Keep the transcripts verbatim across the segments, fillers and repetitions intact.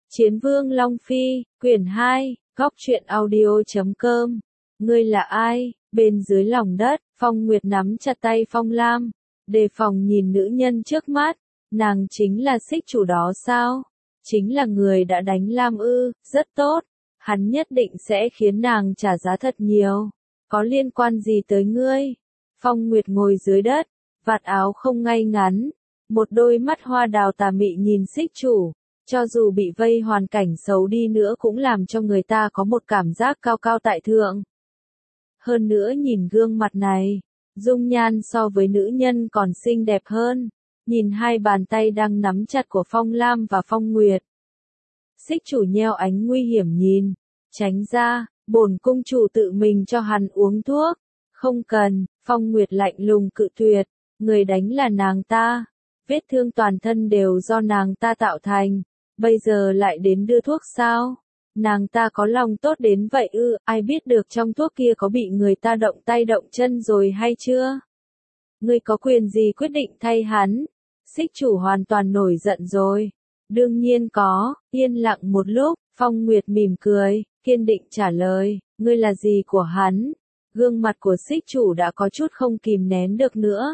Chiến vương Long Phi, quyển hai, góc truyện audio chấm com. Ngươi là ai? Bên dưới lòng đất, Phong Nguyệt nắm chặt tay Phong Lam, đề phòng nhìn nữ nhân trước mắt. Nàng chính là xích chủ đó sao? Chính là người đã đánh Lam ư? Rất tốt. Hắn nhất định sẽ khiến nàng trả giá thật nhiều. Có liên quan gì tới ngươi? Phong Nguyệt ngồi dưới đất, vạt áo không ngay ngắn, một đôi mắt hoa đào tà mị nhìn xích chủ. Cho dù bị vây hoàn cảnh xấu đi nữa cũng làm cho người ta có một cảm giác cao cao tại thượng. Hơn nữa nhìn gương mặt này, dung nhan so với nữ nhân còn xinh đẹp hơn. Nhìn hai bàn tay đang nắm chặt của Phong Lam và Phong Nguyệt. Xích chủ nheo ánh nguy hiểm nhìn, tránh ra, bổn cung chủ tự mình cho hắn uống thuốc. Không cần, Phong Nguyệt lạnh lùng cự tuyệt, người đánh là nàng ta. Vết thương toàn thân đều do nàng ta tạo thành. Bây giờ lại đến đưa thuốc sao? Nàng ta có lòng tốt đến vậy ư? Ai biết được trong thuốc kia có bị người ta động tay động chân rồi hay chưa? Ngươi có quyền gì quyết định thay hắn? Xích chủ hoàn toàn nổi giận rồi. Đương nhiên có. Yên lặng một lúc, Phong Nguyệt mỉm cười, kiên định trả lời, ngươi là gì của hắn? Gương mặt của xích chủ đã có chút không kìm nén được nữa.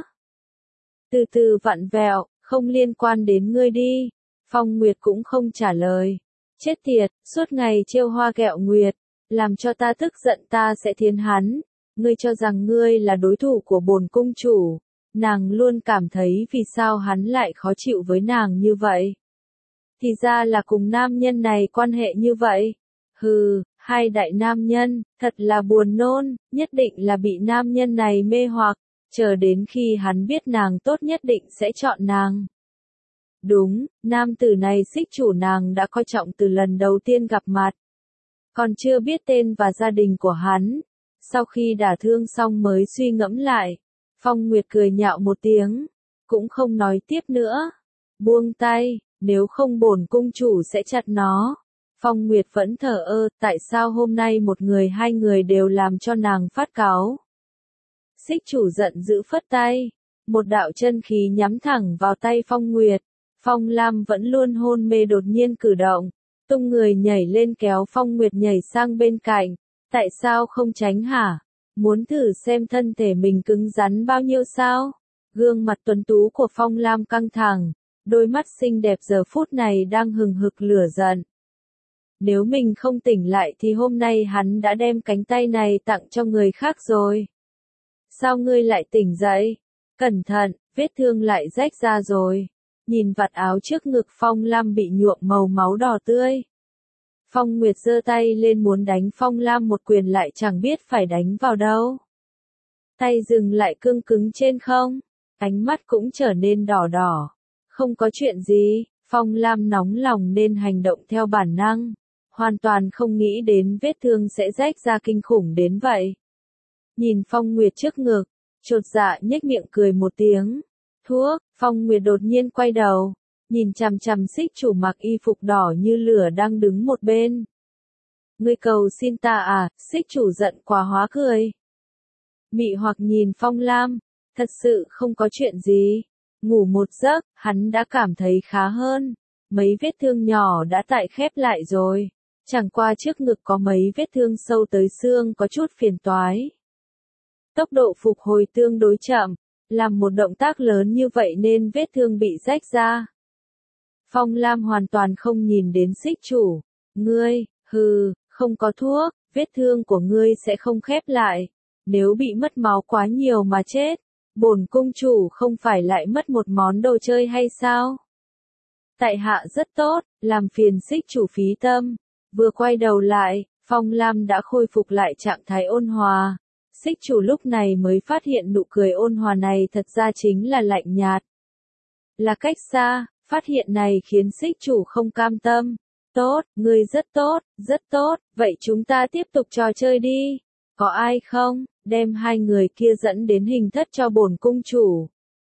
Từ từ vặn vẹo, không liên quan đến ngươi đi. Phong Nguyệt cũng không trả lời. Chết tiệt, suốt ngày trêu hoa ghẹo nguyệt, làm cho ta tức giận ta sẽ thiến hắn. Ngươi cho rằng ngươi là đối thủ của bổn cung chủ. Nàng luôn cảm thấy vì sao hắn lại khó chịu với nàng như vậy. Thì ra là cùng nam nhân này quan hệ như vậy. Hừ, hai đại nam nhân, thật là buồn nôn, nhất định là bị nam nhân này mê hoặc, chờ đến khi hắn biết nàng tốt nhất định sẽ chọn nàng. Đúng, nam tử này xích chủ nàng đã coi trọng từ lần đầu tiên gặp mặt. Còn chưa biết tên và gia đình của hắn. Sau khi đả thương xong mới suy ngẫm lại. Phong Nguyệt cười nhạo một tiếng. Cũng không nói tiếp nữa. Buông tay, nếu không bổn cung chủ sẽ chặt nó. Phong Nguyệt vẫn thở ơ, tại sao hôm nay một người hai người đều làm cho nàng phát cáu. Xích chủ giận dữ phất tay. Một đạo chân khí nhắm thẳng vào tay Phong Nguyệt. Phong Lam vẫn luôn hôn mê đột nhiên cử động, tung người nhảy lên kéo Phong Nguyệt nhảy sang bên cạnh. Tại sao không tránh hả? Muốn thử xem thân thể mình cứng rắn bao nhiêu sao? Gương mặt tuấn tú của Phong Lam căng thẳng, đôi mắt xinh đẹp giờ phút này đang hừng hực lửa giận. Nếu mình không tỉnh lại thì hôm nay hắn đã đem cánh tay này tặng cho người khác rồi. Sao ngươi lại tỉnh dậy? Cẩn thận, vết thương lại rách ra rồi. Nhìn vạt áo trước ngực Phong Lam bị nhuộm màu máu đỏ tươi. Phong Nguyệt giơ tay lên muốn đánh Phong Lam một quyền lại chẳng biết phải đánh vào đâu. Tay dừng lại cương cứng trên không. Ánh mắt cũng trở nên đỏ đỏ. Không có chuyện gì, Phong Lam nóng lòng nên hành động theo bản năng. Hoàn toàn không nghĩ đến vết thương sẽ rách ra kinh khủng đến vậy. Nhìn Phong Nguyệt trước ngực, chột dạ nhếch miệng cười một tiếng. Thuốc, Phong Nguyệt đột nhiên quay đầu, nhìn chằm chằm xích chủ mặc y phục đỏ như lửa đang đứng một bên. Ngươi cầu xin ta à? Xích chủ giận quá hóa cười. Mị hoặc nhìn Phong Lam, thật sự không có chuyện gì. Ngủ một giấc, hắn đã cảm thấy khá hơn. Mấy vết thương nhỏ đã tại khép lại rồi. Chẳng qua trước ngực có mấy vết thương sâu tới xương có chút phiền toái. Tốc độ phục hồi tương đối chậm. Làm một động tác lớn như vậy nên vết thương bị rách ra. Phong Lam hoàn toàn không nhìn đến xích chủ. Ngươi, hừ, không có thuốc, vết thương của ngươi sẽ không khép lại. Nếu bị mất máu quá nhiều mà chết, bổn cung chủ không phải lại mất một món đồ chơi hay sao? Tại hạ rất tốt, làm phiền xích chủ phí tâm. Vừa quay đầu lại, Phong Lam đã khôi phục lại trạng thái ôn hòa. Xích chủ lúc này mới phát hiện nụ cười ôn hòa này thật ra chính là lạnh nhạt. Là cách xa, phát hiện này khiến xích chủ không cam tâm. Tốt, ngươi rất tốt, rất tốt, vậy chúng ta tiếp tục trò chơi đi. Có ai không? Đem hai người kia dẫn đến hình thất cho bổn cung chủ.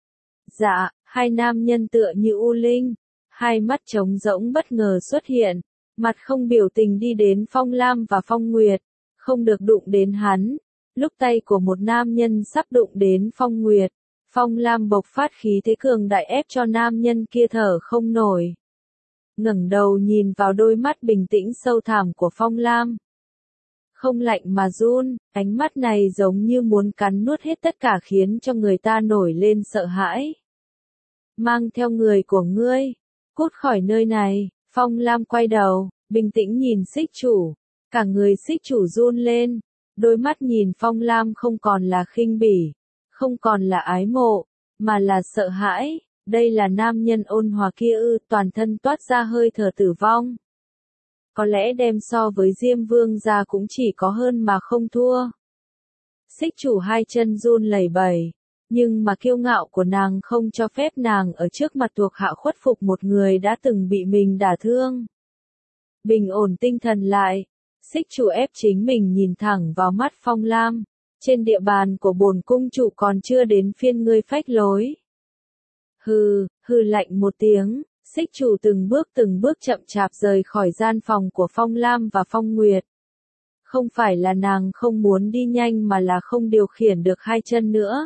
Dạ, hai nam nhân tựa như u linh. Hai mắt trống rỗng bất ngờ xuất hiện. Mặt không biểu tình đi đến Phong Lam và Phong Nguyệt. Không được đụng đến hắn. Lúc tay của một nam nhân sắp đụng đến Phong Nguyệt, Phong Lam bộc phát khí thế cường đại ép cho nam nhân kia thở không nổi. ngẩng đầu nhìn vào đôi mắt bình tĩnh sâu thẳm của Phong Lam. Không lạnh mà run, ánh mắt này giống như muốn cắn nuốt hết tất cả khiến cho người ta nổi lên sợ hãi. Mang theo người của ngươi, cút khỏi nơi này, Phong Lam quay đầu, bình tĩnh nhìn Xích Chủ, cả người Xích Chủ run lên, đôi mắt nhìn Phong Lam không còn là khinh bỉ, không còn là ái mộ, mà là sợ hãi, đây là nam nhân ôn hòa kia ư, toàn thân toát ra hơi thở tử vong. Có lẽ đem so với Diêm Vương gia cũng chỉ có hơn mà không thua. Xích Chủ hai chân run lẩy bẩy, nhưng mà kiêu ngạo của nàng không cho phép nàng ở trước mặt thuộc hạ khuất phục một người đã từng bị mình đả thương. Bình ổn tinh thần lại, Xích Chủ ép chính mình nhìn thẳng vào mắt Phong Lam, trên địa bàn của bổn cung chủ còn chưa đến phiên ngươi phách lối. Hừ, hừ lạnh một tiếng, Xích Chủ từng bước từng bước chậm chạp rời khỏi gian phòng của Phong Lam và Phong Nguyệt. Không phải là nàng không muốn đi nhanh mà là không điều khiển được hai chân nữa.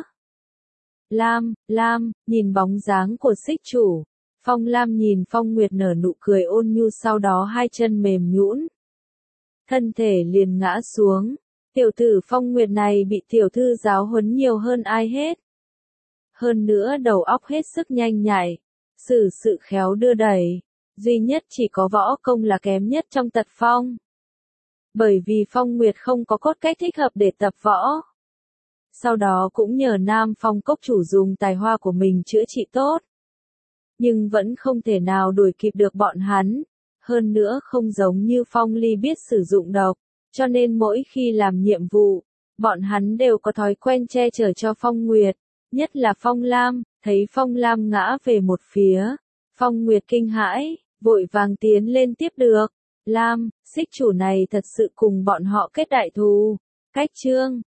Lam, Lam, nhìn bóng dáng của Xích Chủ, Phong Lam nhìn Phong Nguyệt nở nụ cười ôn nhu, sau đó hai chân mềm nhũn, thân thể liền ngã xuống. Tiểu tử Phong Nguyệt này bị tiểu thư giáo huấn nhiều hơn ai hết. Hơn nữa đầu óc hết sức nhanh nhạy, xử sự khéo đưa đẩy, duy nhất chỉ có võ công là kém nhất trong tật phong. Bởi vì Phong Nguyệt không có cốt cách thích hợp để tập võ. Sau đó cũng nhờ Nam Phong cốc chủ dùng tài hoa của mình chữa trị tốt. Nhưng vẫn không thể nào đuổi kịp được bọn hắn. Hơn nữa không giống như Phong Ly biết sử dụng độc, cho nên mỗi khi làm nhiệm vụ, bọn hắn đều có thói quen che chở cho Phong Nguyệt. Nhất là Phong Lam, thấy Phong Lam ngã về một phía, Phong Nguyệt kinh hãi, vội vàng tiến lên tiếp được. Lam, Xích Chủ này thật sự cùng bọn họ kết đại thù. Cách chương